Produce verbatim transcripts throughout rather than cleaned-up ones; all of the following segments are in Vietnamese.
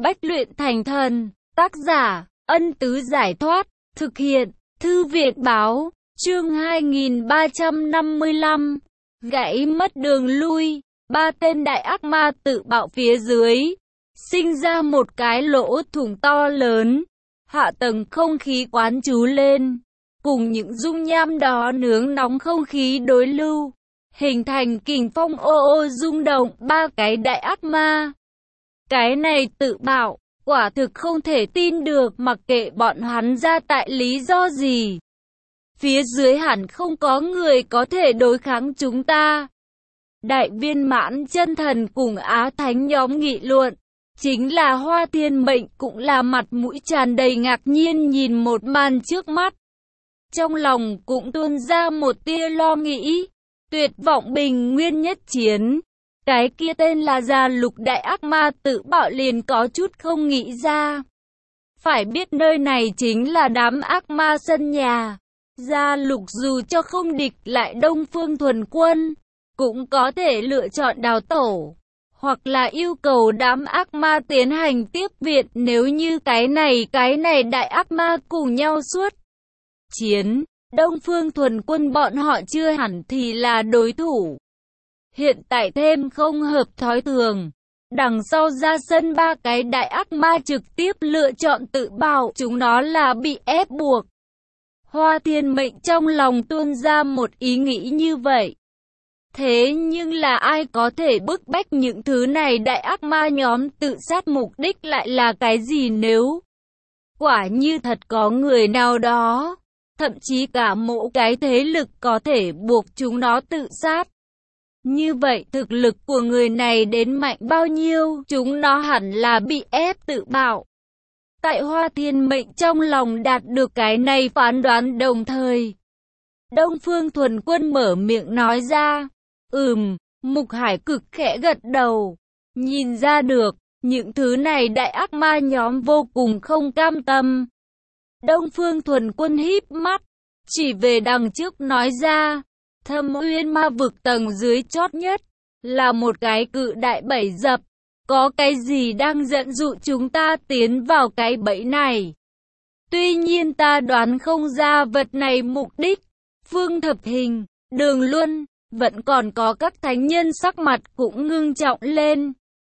Bách luyện thành thần. Tác giả, Ân Tứ Giải Thoát. Thực hiện, Thư Việt Báo. Chương hai nghìn ba trăm năm mươi lăm. Gãy mất đường lui. Ba tên đại ác ma tự bạo phía dưới, sinh ra một cái lỗ thủng to lớn. Hạ tầng không khí quán trú lên, cùng những dung nham đó nướng nóng không khí đối lưu, hình thành kình phong ô ô rung động ba cái đại ác ma. Cái này tự bạo, quả thực không thể tin được, mặc kệ bọn hắn ra tại lý do gì. Phía dưới hẳn không có người có thể đối kháng chúng ta. Đại viên mãn chân thần cùng Á Thánh nhóm nghị luận. Chính là Hoa Thiên Mệnh cũng là mặt mũi tràn đầy ngạc nhiên nhìn một màn trước mắt. Trong lòng cũng tuôn ra một tia lo nghĩ. Tuyệt vọng bình nguyên nhất chiến. Cái kia tên là Gia Lục đại ác ma tự bạo liền có chút không nghĩ ra. Phải biết nơi này chính là đám ác ma sân nhà. Gia Lục dù cho không địch lại Đông Phương Thuần Quân, cũng có thể lựa chọn đào tổ, hoặc là yêu cầu đám ác ma tiến hành tiếp viện nếu như cái này cái này đại ác ma cùng nhau suốt chiến. Đông Phương Thuần Quân bọn họ chưa hẳn thì là đối thủ. Hiện tại thêm không hợp thói thường. Đằng sau ra sân ba cái đại ác ma trực tiếp lựa chọn tự bạo, chúng nó là bị ép buộc. Hoa Thiên Mệnh trong lòng tuôn ra một ý nghĩ như vậy. Thế nhưng là ai có thể bức bách những thứ này đại ác ma nhóm tự sát, mục đích lại là cái gì? Nếu quả như thật có người nào đó, thậm chí cả mỗi cái thế lực có thể buộc chúng nó tự sát, như vậy thực lực của người này đến mạnh bao nhiêu, chúng nó hẳn là bị ép tự bạo. Tại Hoa Thiên Mệnh trong lòng đạt được cái này phán đoán, đồng thời Đông Phương Thuần Quân mở miệng nói ra. Ừm, Mục Hải Cực khẽ gật đầu. Nhìn ra được, những thứ này đại ác ma nhóm vô cùng không cam tâm. Đông Phương Thuần Quân híp mắt, chỉ về đằng trước nói ra. Thâm Uyên ma vực tầng dưới chót nhất, là một cái cự đại bẫy dập. Có cái gì đang dẫn dụ chúng ta tiến vào cái bẫy này? Tuy nhiên ta đoán không ra vật này mục đích. Phương Thập Hình, Đường Luân, vẫn còn có các thánh nhân sắc mặt cũng ngưng trọng lên.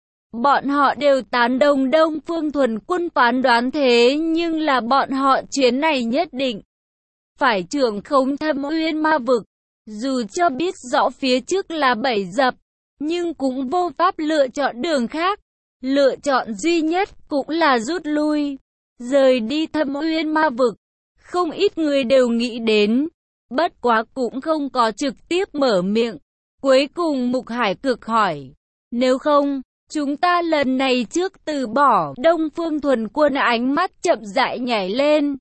Bọn họ đều tán đồng Đông Phương Thuần Quân phán đoán, thế nhưng là bọn họ chuyến này nhất định phải trưởng khống Thâm Uyên ma vực. Dù cho biết rõ phía trước là bẫy dập, nhưng cũng vô pháp lựa chọn đường khác. Lựa chọn duy nhất cũng là rút lui, rời đi Thâm Uyên ma vực. Không ít người đều nghĩ đến, bất quá cũng không có trực tiếp mở miệng. Cuối cùng Mục Hải Cực hỏi, nếu không, chúng ta lần này trước từ bỏ. Đông Phương Thuần Quân ánh mắt chậm rãi nhảy lên,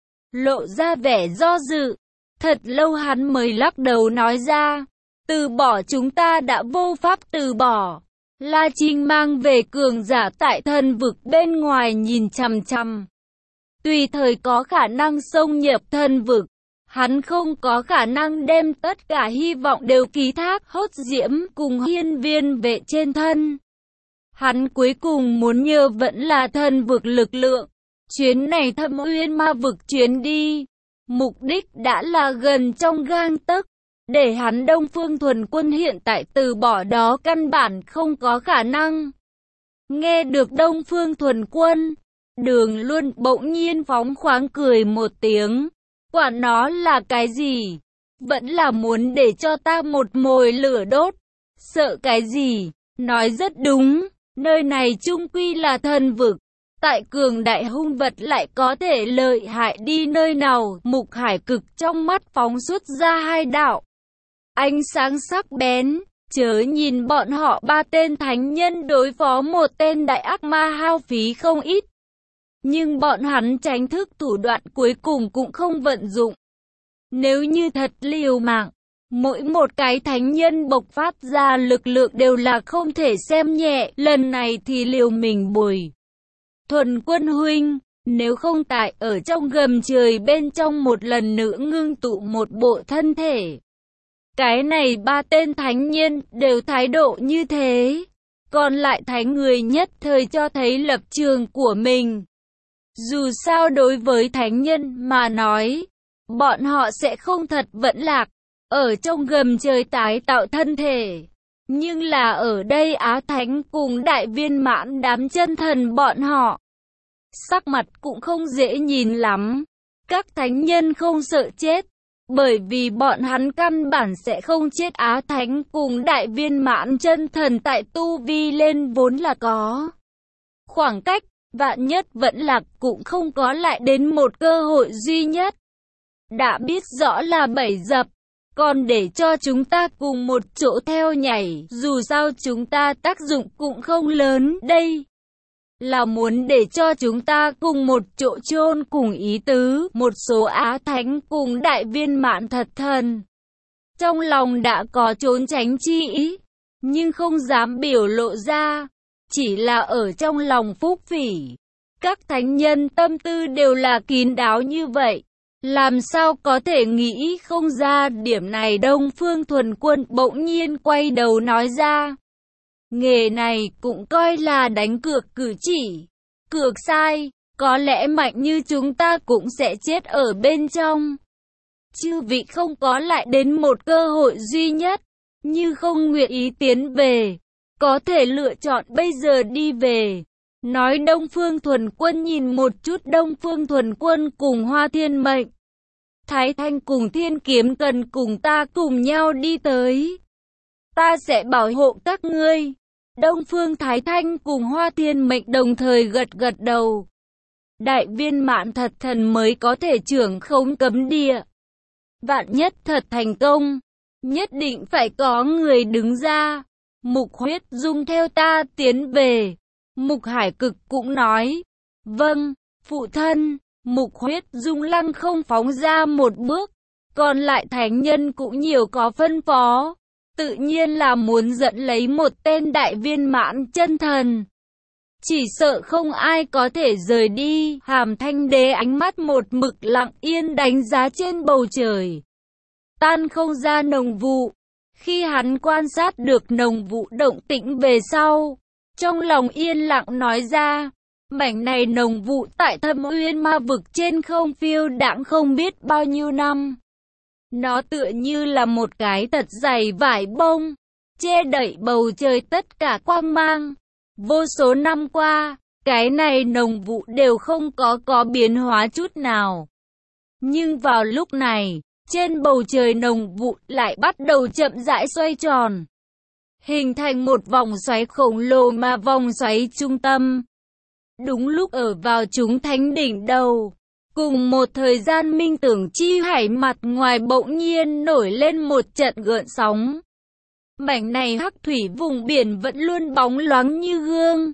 lộ ra vẻ do dự. Thật lâu hắn mới lắc đầu nói ra, từ bỏ chúng ta đã vô pháp từ bỏ. La Trinh mang về cường giả tại thần vực bên ngoài nhìn chằm chằm, tùy thời có khả năng xông nhập thần vực. Hắn không có khả năng đem tất cả hy vọng đều ký thác Hốt Diễm cùng Hiên Viên Vệ trên thân. Hắn cuối cùng muốn nhờ vẫn là thần vực lực lượng. Chuyến này Thâm Uyên ma vực chuyến đi, mục đích đã là gần trong gang tấc. Để hắn Đông Phương Thuần Quân hiện tại từ bỏ đó căn bản không có khả năng. Nghe được Đông Phương Thuần Quân, Đường Luân bỗng nhiên phóng khoáng cười một tiếng. Quả nó là cái gì? Vẫn là muốn để cho ta một mồi lửa đốt. Sợ cái gì? Nói rất đúng, nơi này chung quy là thần vực. Tại cường đại hung vật lại có thể lợi hại đi nơi nào? Mục Hải Cực trong mắt phóng xuất ra hai đạo ánh sáng sắc bén. Chớ nhìn bọn họ ba tên thánh nhân đối phó một tên đại ác ma hao phí không ít, nhưng bọn hắn tránh thức thủ đoạn cuối cùng cũng không vận dụng. Nếu như thật liều mạng, mỗi một cái thánh nhân bộc phát ra lực lượng đều là không thể xem nhẹ. Lần này thì liều mình bồi. Thuần Quân huynh, nếu không tại ở trong gầm trời bên trong một lần nữa ngưng tụ một bộ thân thể. Cái này ba tên thánh nhân đều thái độ như thế, còn lại thánh người nhất thời cho thấy lập trường của mình. Dù sao đối với thánh nhân mà nói, bọn họ sẽ không thật vẫn lạc, ở trong gầm trời tái tạo thân thể. Nhưng là ở đây Á Thánh cùng đại viên mãn đám chân thần bọn họ, sắc mặt cũng không dễ nhìn lắm. Các thánh nhân không sợ chết, bởi vì bọn hắn căn bản sẽ không chết. Á Thánh cùng đại viên mãn chân thần tại tu vi lên vốn là có khoảng cách, vạn nhất vẫn lạc cũng không có lại đến một cơ hội duy nhất. Đã biết rõ là bẫy dập, còn để cho chúng ta cùng một chỗ theo nhảy, dù sao chúng ta tác dụng cũng không lớn, đây là muốn để cho chúng ta cùng một chỗ chôn cùng ý tứ. Một số Á Thánh cùng đại viên mãn thật thần trong lòng đã có trốn tránh chi ý, nhưng không dám biểu lộ ra, chỉ là ở trong lòng phúc phỉ. Các thánh nhân tâm tư đều là kín đáo như vậy, làm sao có thể nghĩ không ra điểm này. Đông Phương Thuần Quân bỗng nhiên quay đầu nói ra, nghề này cũng coi là đánh cược cử chỉ. Cược sai, có lẽ mạnh như chúng ta cũng sẽ chết ở bên trong. Chư vị không có lại đến một cơ hội duy nhất, như không nguyện ý tiến về, có thể lựa chọn bây giờ đi về. Nói Đông Phương Thuần Quân nhìn một chút Đông Phương Thuần Quân cùng Hoa Thiên Mệnh. Thái Thanh cùng Thiên Kiếm cần cùng ta cùng nhau đi tới. Ta sẽ bảo hộ các ngươi. Đông Phương Thái Thanh cùng Hoa Thiên Mệnh đồng thời gật gật đầu. Đại viên mãn thật thần mới có thể trưởng khống cấm địa. Vạn nhất thật thành công, nhất định phải có người đứng ra. Mục Huyết Dung theo ta tiến về. Mục Hải Cực cũng nói, vâng, phụ thân. Mục Huyết Dung lăng không phóng ra một bước, còn lại thánh nhân cũng nhiều có phân phó, tự nhiên là muốn dẫn lấy một tên đại viên mãn chân thần. Chỉ sợ không ai có thể rời đi. Hàm Thanh Đế ánh mắt một mực lặng yên đánh giá trên bầu trời, tan không ra nồng vụ. Khi hắn quan sát được nồng vụ động tĩnh về sau, trong lòng yên lặng nói ra, mảnh này nồng vụ tại Thâm Uyên Ma Vực trên không phiêu đãng không biết bao nhiêu năm. Nó tựa như là một cái thật dày vải bông, che đậy bầu trời tất cả quang mang. Vô số năm qua, cái này nồng vụ đều không có có biến hóa chút nào. Nhưng vào lúc này, trên bầu trời nồng vụ lại bắt đầu chậm rãi xoay tròn, hình thành một vòng xoáy khổng lồ, mà vòng xoáy trung tâm đúng lúc ở vào chúng thánh đỉnh đầu. Cùng một thời gian, Minh Tưởng Chi Hải mặt ngoài bỗng nhiên nổi lên một trận gợn sóng. Mảnh này hắc thủy vùng biển vẫn luôn bóng loáng như gương,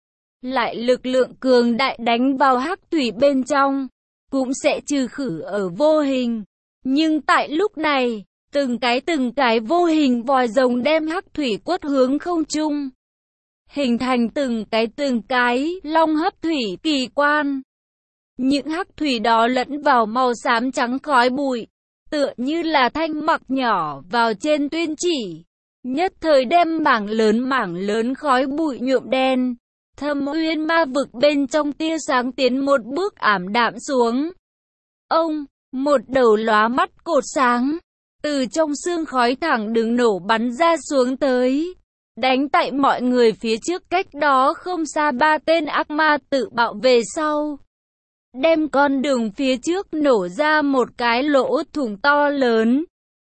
lại lực lượng cường đại đánh vào hắc thủy bên trong, cũng sẽ trừ khử ở vô hình. Nhưng tại lúc này, từng cái từng cái vô hình vòi rồng đem hắc thủy quất hướng không trung, hình thành từng cái từng cái long hấp thủy kỳ quan. Những hắc thủy đó lẫn vào màu xám trắng khói bụi, tựa như là thanh mặc nhỏ vào trên tuyên chỉ, nhất thời đem mảng lớn mảng lớn khói bụi nhuộm đen. Thâm Uyên Ma Vực bên trong tia sáng tiến một bước ảm đạm xuống. Ông, một đầu lóa mắt cột sáng, từ trong xương khói thẳng đứng nổ bắn ra xuống tới, đánh tại mọi người phía trước. Cách đó không xa, ba tên ác ma tự bạo về sau, đem con đường phía trước nổ ra một cái lỗ thủng to lớn.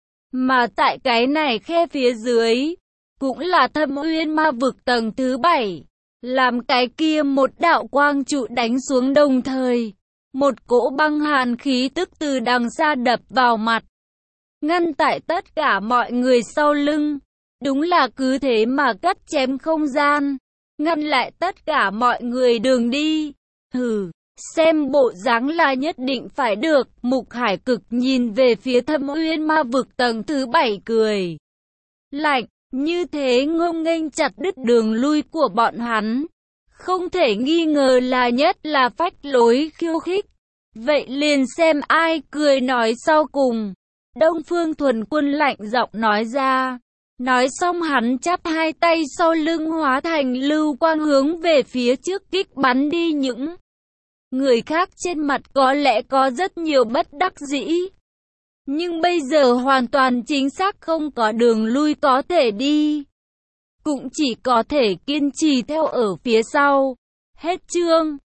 Mà tại cái này khe phía dưới, cũng là Thâm Uyên Ma Vực tầng thứ bảy, làm cái kia một đạo quang trụ đánh xuống, đồng thời một cỗ băng hàn khí tức từ đằng xa đập vào mặt, ngăn tại tất cả mọi người sau lưng. Đúng là cứ thế mà cắt chém không gian, ngăn lại tất cả mọi người đường đi. Hừ, xem bộ dáng là nhất định phải được. Mục Hải Cực nhìn về phía Thâm Uyên Ma Vực tầng thứ bảy cười lạnh, như thế ngông nghênh chặt đứt đường lui của bọn hắn, không thể nghi ngờ là nhất là phách lối khiêu khích. Vậy liền xem ai cười nói sau cùng. Đông Phương Thuần Quân lạnh giọng nói ra, Nói xong hắn chắp hai tay sau lưng hóa thành lưu quang hướng về phía trước kích bắn đi. Những người khác trên mặt có lẽ có rất nhiều bất đắc dĩ, nhưng bây giờ hoàn toàn chính xác không có đường lui có thể đi, cũng chỉ có thể kiên trì theo ở phía sau. Hết chương.